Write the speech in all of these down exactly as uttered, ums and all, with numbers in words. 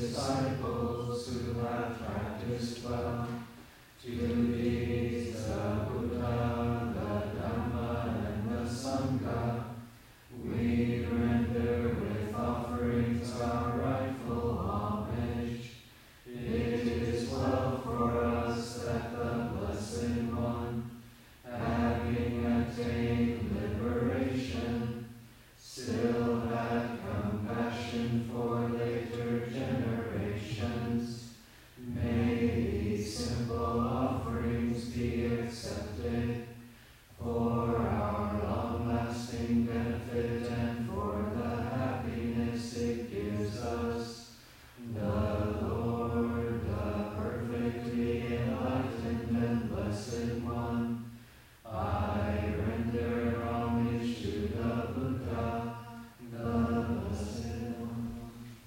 disciples who have practiced well, to these the Buddha, the Dhamma, and the Sangha, we render with offerings our rightful homage. It is well for us that the Blessed One, having attained liberation, still had compassion for later generations. May these simple offerings be accepted for our long-lasting benefit and for the happiness it gives us. The Lord, the perfectly enlightened and Blessed One, I render homage to the Buddha, the Blessed One.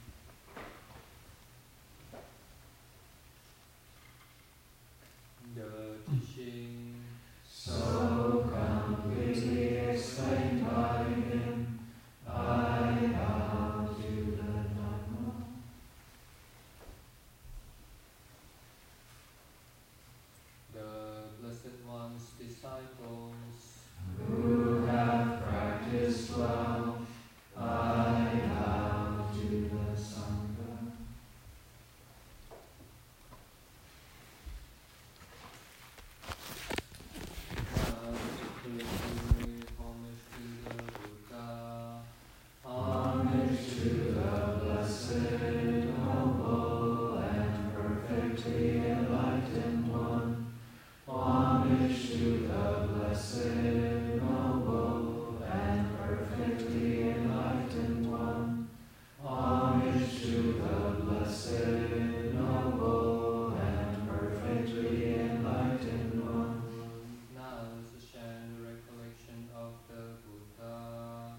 The teaching so completely explained by him, I bow to the Dhamma. The Blessed One's disciples who have practiced well, I bow to the Sangha. Homage to the Blessed, Noble, and perfectly enlightened One. Homage to the Blessed, Noble, and perfectly enlightened One. Homage to the Blessed, Noble, and perfectly enlightened One. Now let us share in the recollection of the Buddha.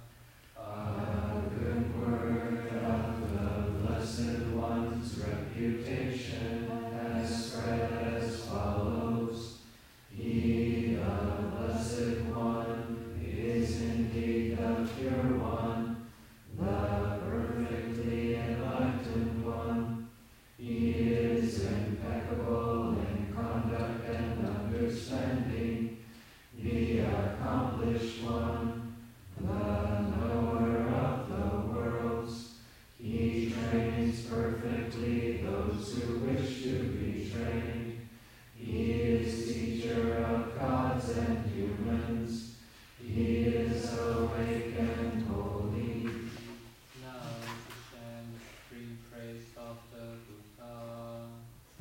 A good word of the Blessed One's reputation has spread as follows. He, the Blessed One, is indeed the pure One, the perfectly enlightened One. He is impeccable in conduct and understanding, the accomplished One, the knower of the worlds. He trains perfectly those who wish to be trained. He is teacher of gods and humans. He is awake and holy. Now let us share in the supreme praise of the Buddha.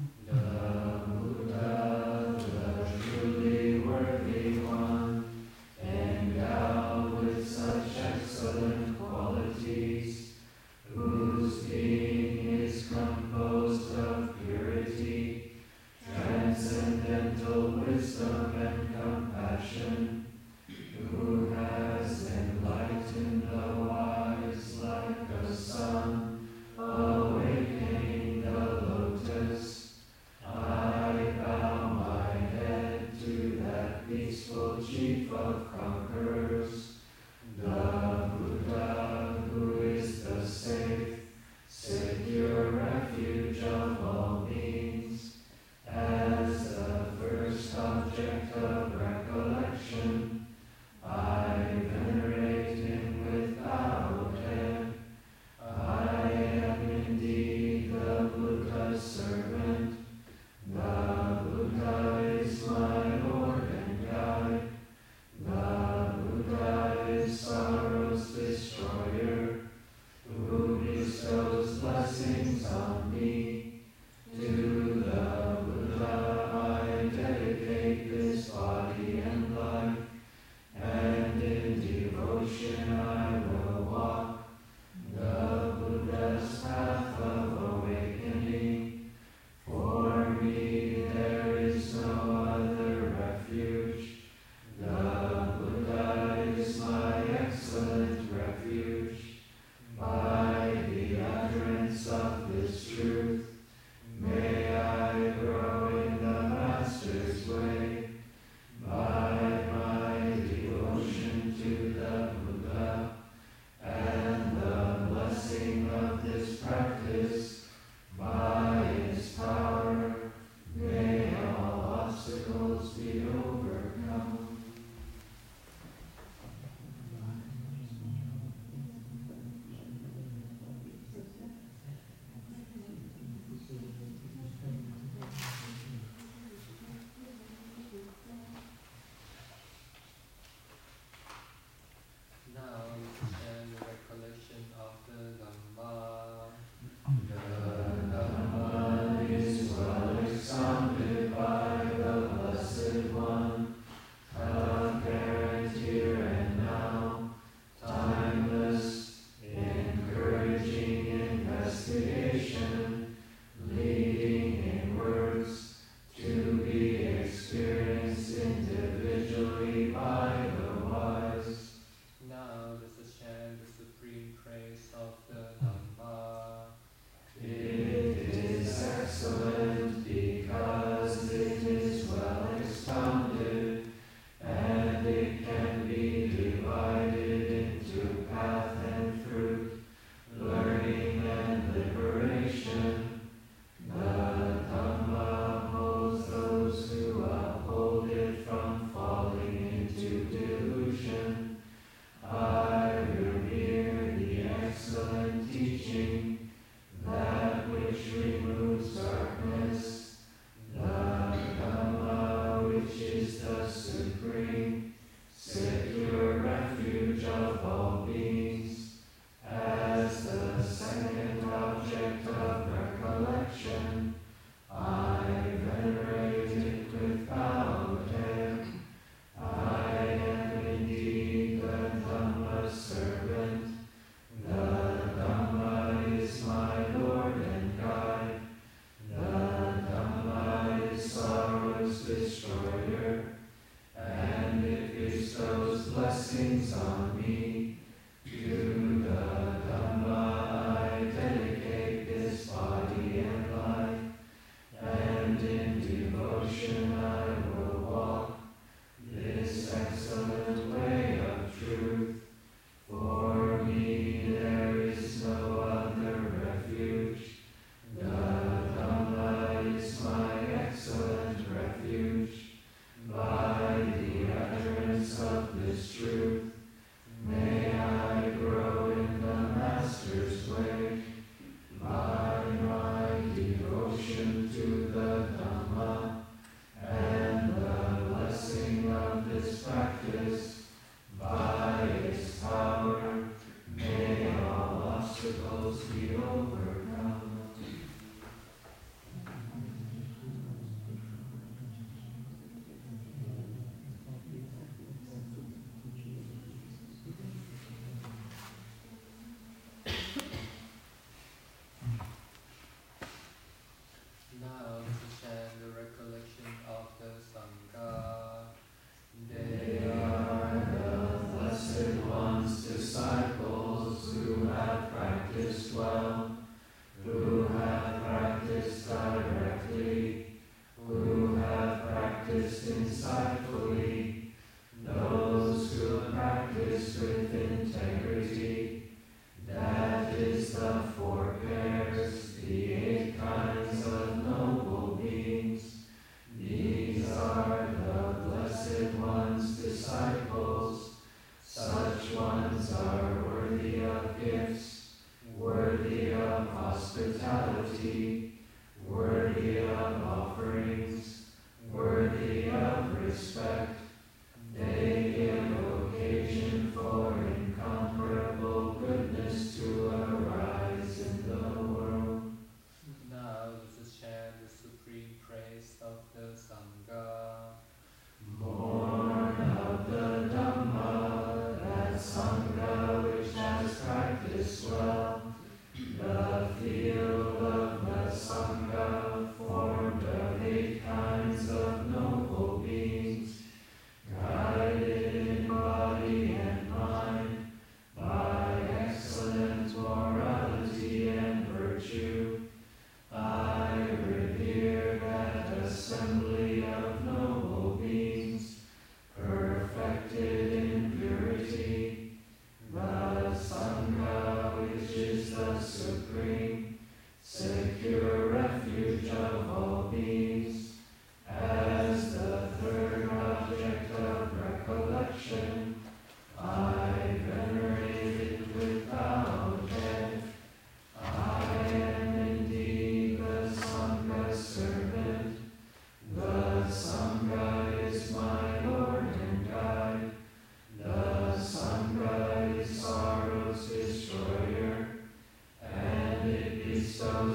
The Buddha, the truly worthy One, endowed with such excellent qualities, whose being is composed of purity, transcendental wisdom, and compassion, who has enlightened the wise like the sun, awakening the lotus. I bow my head to that peaceful chief of conquerors, the Buddha, who is the safe, secure refuge of all beings. As the first object of recollection, I venerate him with bowed head. I am indeed the Buddha's servant. The Buddha is my Lord and guide. The Buddha is sorrow's destroyer, who bestows blessings on me. To the Buddha I dedicate this body and life, and in devotion I will walk the Buddha's path of awakening. For me there is no other refuge. The Buddha is my excellent refuge. By the utterance of this truth, may I grow in the Master's way. By my devotion to the Buddha and the blessing of this practice,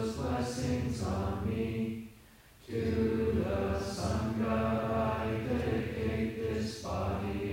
Bestow's blessings on me. To the Sun God I dedicate this body